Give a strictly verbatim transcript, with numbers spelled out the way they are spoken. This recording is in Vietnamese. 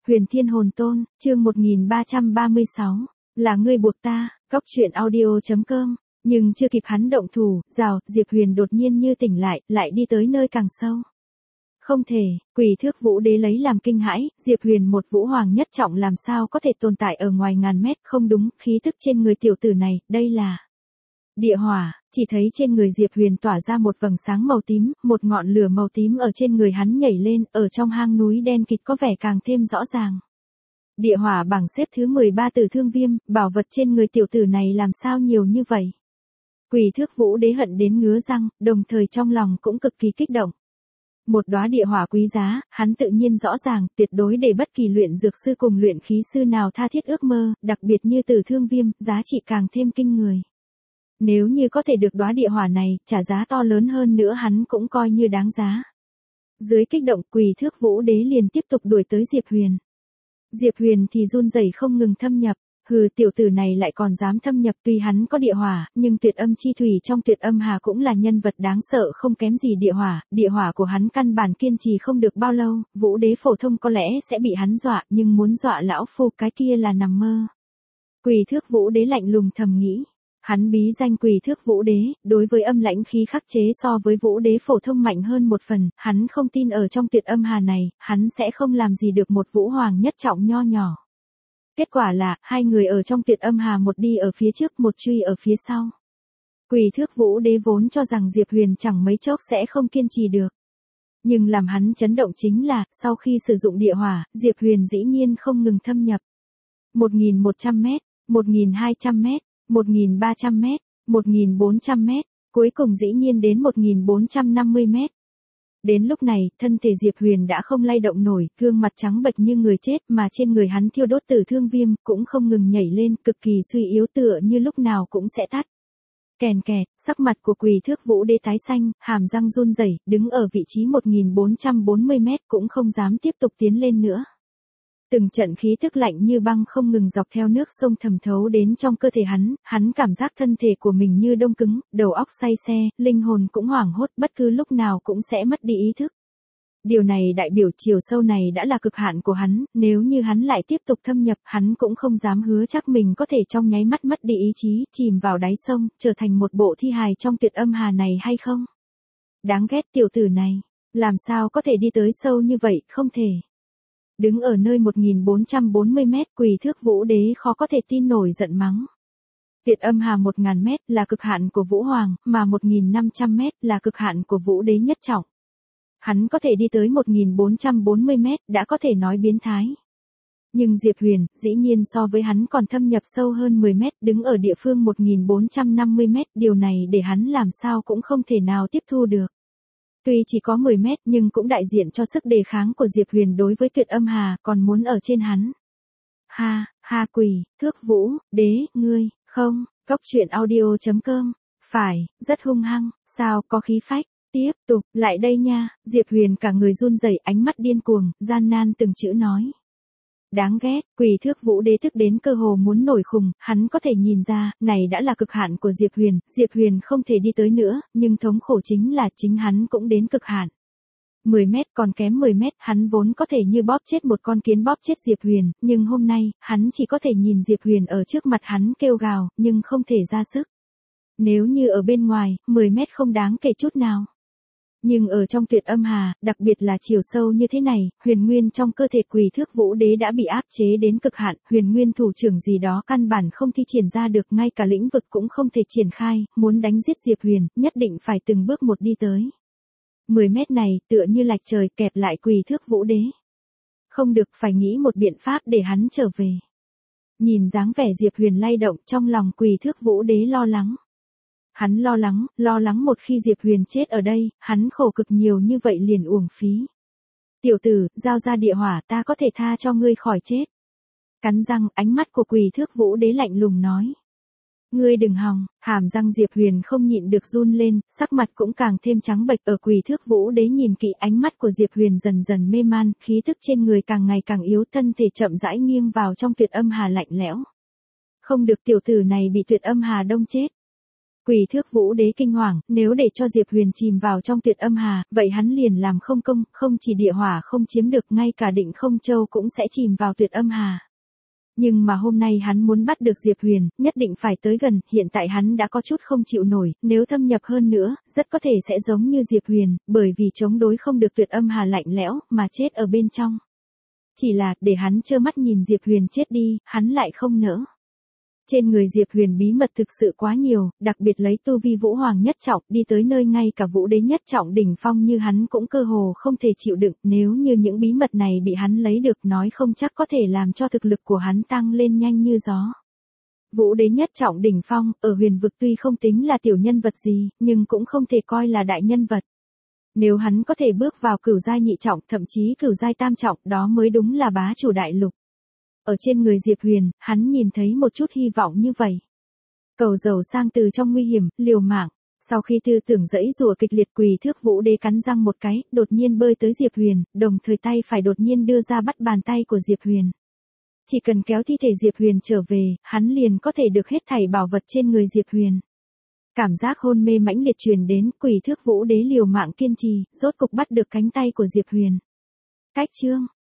Huyền Thiên Hồn Tôn, chương một nghìn ba trăm ba mươi sáu, là ngươi buộc ta, cóc truyện audio.com. Nhưng chưa kịp hắn động thủ, rào, Diệp Huyền đột nhiên như tỉnh lại, lại đi tới nơi càng sâu. Không thể, Quỷ Thước Vũ Đế lấy làm kinh hãi, Diệp Huyền một vũ hoàng nhất trọng làm sao có thể tồn tại ở ngoài ngàn mét, không đúng, khí tức trên người tiểu tử này, đây là địa hỏa, chỉ thấy trên người Diệp Huyền tỏa ra một vầng sáng màu tím, một ngọn lửa màu tím ở trên người hắn nhảy lên, ở trong hang núi đen kịt có vẻ càng thêm rõ ràng. Địa hỏa bảng xếp thứ mười ba Tử Thương Viêm, bảo vật trên người tiểu tử này làm sao nhiều như vậy. Quỷ Thước Vũ Đế hận đến ngứa răng, đồng thời trong lòng cũng cực kỳ kích động. Một đóa địa hỏa quý giá, hắn tự nhiên rõ ràng, tuyệt đối để bất kỳ luyện dược sư cùng luyện khí sư nào tha thiết ước mơ, đặc biệt như Tử Thương Viêm, giá trị càng thêm kinh người. Nếu như có thể được đóa địa hỏa này, trả giá to lớn hơn nữa hắn cũng coi như đáng giá. Dưới kích động, Quỷ Thước Vũ Đế liền tiếp tục đuổi tới Diệp Huyền. Diệp Huyền thì run rẩy không ngừng thâm nhập, hừ, tiểu tử này lại còn dám thâm nhập, tuy hắn có địa hỏa, nhưng Tuyệt Âm Chi Thủy trong Tuyệt Âm Hà cũng là nhân vật đáng sợ không kém gì địa hỏa, địa hỏa của hắn căn bản kiên trì không được bao lâu, Vũ Đế phổ thông có lẽ sẽ bị hắn dọa, nhưng muốn dọa lão phu cái kia là nằm mơ. Quỷ Thước Vũ Đế lạnh lùng thầm nghĩ. Hắn bí danh Quỷ Thước Vũ Đế, đối với âm lãnh khí khắc chế so với Vũ Đế phổ thông mạnh hơn một phần, hắn không tin ở trong Tuyệt Âm Hà này, hắn sẽ không làm gì được một vũ hoàng nhất trọng nho nhỏ. Kết quả là, hai người ở trong Tuyệt Âm Hà một đi ở phía trước một truy ở phía sau. Quỷ Thước Vũ Đế vốn cho rằng Diệp Huyền chẳng mấy chốc sẽ không kiên trì được. Nhưng làm hắn chấn động chính là, sau khi sử dụng địa hỏa, Diệp Huyền dĩ nhiên không ngừng thâm nhập. một nghìn một trăm mét, một nghìn hai trăm mét, một nghìn ba trăm mét, một nghìn bốn trăm mét, cuối cùng dĩ nhiên đến một nghìn bốn trăm năm mươi mét. Đến lúc này, thân thể Diệp Huyền đã không lay động nổi, gương mặt trắng bệch như người chết, mà trên người hắn thiêu đốt Tử Thương Viêm cũng không ngừng nhảy lên, cực kỳ suy yếu tựa như lúc nào cũng sẽ tắt. Kèn kẹt, sắc mặt của Quỷ Thước Vũ Đế tái xanh, hàm răng run rẩy, đứng ở vị trí một nghìn bốn trăm bốn mươi mét cũng không dám tiếp tục tiến lên nữa. Từng trận khí tức lạnh như băng không ngừng dọc theo nước sông thẩm thấu đến trong cơ thể hắn, hắn cảm giác thân thể của mình như đông cứng, đầu óc say xe, linh hồn cũng hoảng hốt, bất cứ lúc nào cũng sẽ mất đi ý thức. Điều này đại biểu chiều sâu này đã là cực hạn của hắn, nếu như hắn lại tiếp tục thâm nhập, hắn cũng không dám hứa chắc mình có thể trong nháy mắt mất đi ý chí, chìm vào đáy sông, trở thành một bộ thi hài trong Tuyệt Âm Hà này hay không. Đáng ghét tiểu tử này, làm sao có thể đi tới sâu như vậy, không thể. Đứng ở nơi một nghìn bốn trăm bốn mươi mét, Quỷ Thước Vũ Đế khó có thể tin nổi giận mắng. Tuyệt Âm Hà một nghìn mét là cực hạn của Vũ Hoàng, mà một nghìn năm trăm mét là cực hạn của Vũ Đế nhất trọng. Hắn có thể đi tới một nghìn bốn trăm bốn mươi mét, đã có thể nói biến thái. Nhưng Diệp Huyền, dĩ nhiên so với hắn còn thâm nhập sâu hơn mười mét, đứng ở địa phương một nghìn bốn trăm năm mươi mét, điều này để hắn làm sao cũng không thể nào tiếp thu được. Tuy chỉ có mười mét nhưng cũng đại diện cho sức đề kháng của Diệp Huyền đối với Tuyệt Âm Hà, còn muốn ở trên hắn. Ha, ha Quỷ Thước Vũ Đế, ngươi, không, cóc truyện audio.com, phải, rất hung hăng, sao, có khí phách, tiếp tục, lại đây nha, Diệp Huyền cả người run rẩy, ánh mắt điên cuồng, gian nan từng chữ nói. Đáng ghét, Quỷ Thước Vũ Đế tức đến cơ hồ muốn nổi khùng, hắn có thể nhìn ra, này đã là cực hạn của Diệp Huyền, Diệp Huyền không thể đi tới nữa, nhưng thống khổ chính là chính hắn cũng đến cực hạn. mười mét còn kém mười mét, hắn vốn có thể như bóp chết một con kiến bóp chết Diệp Huyền, nhưng hôm nay, hắn chỉ có thể nhìn Diệp Huyền ở trước mặt hắn kêu gào, nhưng không thể ra sức. Nếu như ở bên ngoài, mười mét không đáng kể chút nào. Nhưng ở trong Tuyệt Âm Hà, đặc biệt là chiều sâu như thế này, huyền nguyên trong cơ thể Quỷ Thước Vũ Đế đã bị áp chế đến cực hạn, huyền nguyên thủ trưởng gì đó căn bản không thi triển ra được, ngay cả lĩnh vực cũng không thể triển khai, muốn đánh giết Diệp Huyền, nhất định phải từng bước một đi tới. mười mét này, tựa như lạch trời kẹp lại Quỷ Thước Vũ Đế. Không được, phải nghĩ một biện pháp để hắn trở về. Nhìn dáng vẻ Diệp Huyền lay động, trong lòng Quỷ Thước Vũ Đế lo lắng. Hắn lo lắng, lo lắng một khi Diệp Huyền chết ở đây, hắn khổ cực nhiều như vậy liền uổng phí. Tiểu tử, giao ra địa hỏa, ta có thể tha cho ngươi khỏi chết. Cắn răng, ánh mắt của Quỷ Thước Vũ Đế lạnh lùng nói. Ngươi đừng hòng, hàm răng Diệp Huyền không nhịn được run lên, sắc mặt cũng càng thêm trắng bệch, ở Quỷ Thước Vũ Đế nhìn kỹ, ánh mắt của Diệp Huyền dần dần mê man, khí tức trên người càng ngày càng yếu, thân thể chậm rãi nghiêng vào trong Tuyệt Âm Hà lạnh lẽo. Không được, tiểu tử này bị Tuyệt Âm Hà đông chết. Quỷ Thước Vũ Đế kinh hoàng, nếu để cho Diệp Huyền chìm vào trong Tuyệt Âm Hà, vậy hắn liền làm không công, không chỉ địa hỏa không chiếm được, ngay cả Định Không Châu cũng sẽ chìm vào Tuyệt Âm Hà. Nhưng mà hôm nay hắn muốn bắt được Diệp Huyền, nhất định phải tới gần, hiện tại hắn đã có chút không chịu nổi, nếu thâm nhập hơn nữa, rất có thể sẽ giống như Diệp Huyền, bởi vì chống đối không được Tuyệt Âm Hà lạnh lẽo, mà chết ở bên trong. Chỉ là, để hắn trơ mắt nhìn Diệp Huyền chết đi, hắn lại không nỡ. Trên người Diệp Huyền bí mật thực sự quá nhiều, đặc biệt lấy tu vi Vũ Hoàng nhất trọng, đi tới nơi ngay cả Vũ Đế nhất trọng đỉnh phong như hắn cũng cơ hồ không thể chịu đựng, nếu như những bí mật này bị hắn lấy được, nói không chắc có thể làm cho thực lực của hắn tăng lên nhanh như gió. Vũ Đế nhất trọng đỉnh phong, ở huyền vực tuy không tính là tiểu nhân vật gì, nhưng cũng không thể coi là đại nhân vật. Nếu hắn có thể bước vào cửu giai nhị trọng, thậm chí cửu giai tam trọng, đó mới đúng là bá chủ đại lục. Ở trên người Diệp Huyền, hắn nhìn thấy một chút hy vọng như vậy. Cầu giàu sang từ trong nguy hiểm, liều mạng. Sau khi tư tưởng dẫy rùa kịch liệt, Quỷ Thước Vũ Đế cắn răng một cái, đột nhiên bơi tới Diệp Huyền, đồng thời tay phải đột nhiên đưa ra bắt bàn tay của Diệp Huyền. Chỉ cần kéo thi thể Diệp Huyền trở về, hắn liền có thể được hết thảy bảo vật trên người Diệp Huyền. Cảm giác hôn mê mãnh liệt truyền đến, Quỷ Thước Vũ Đế liều mạng kiên trì, rốt cục bắt được cánh tay của Diệp Huyền. Cách chương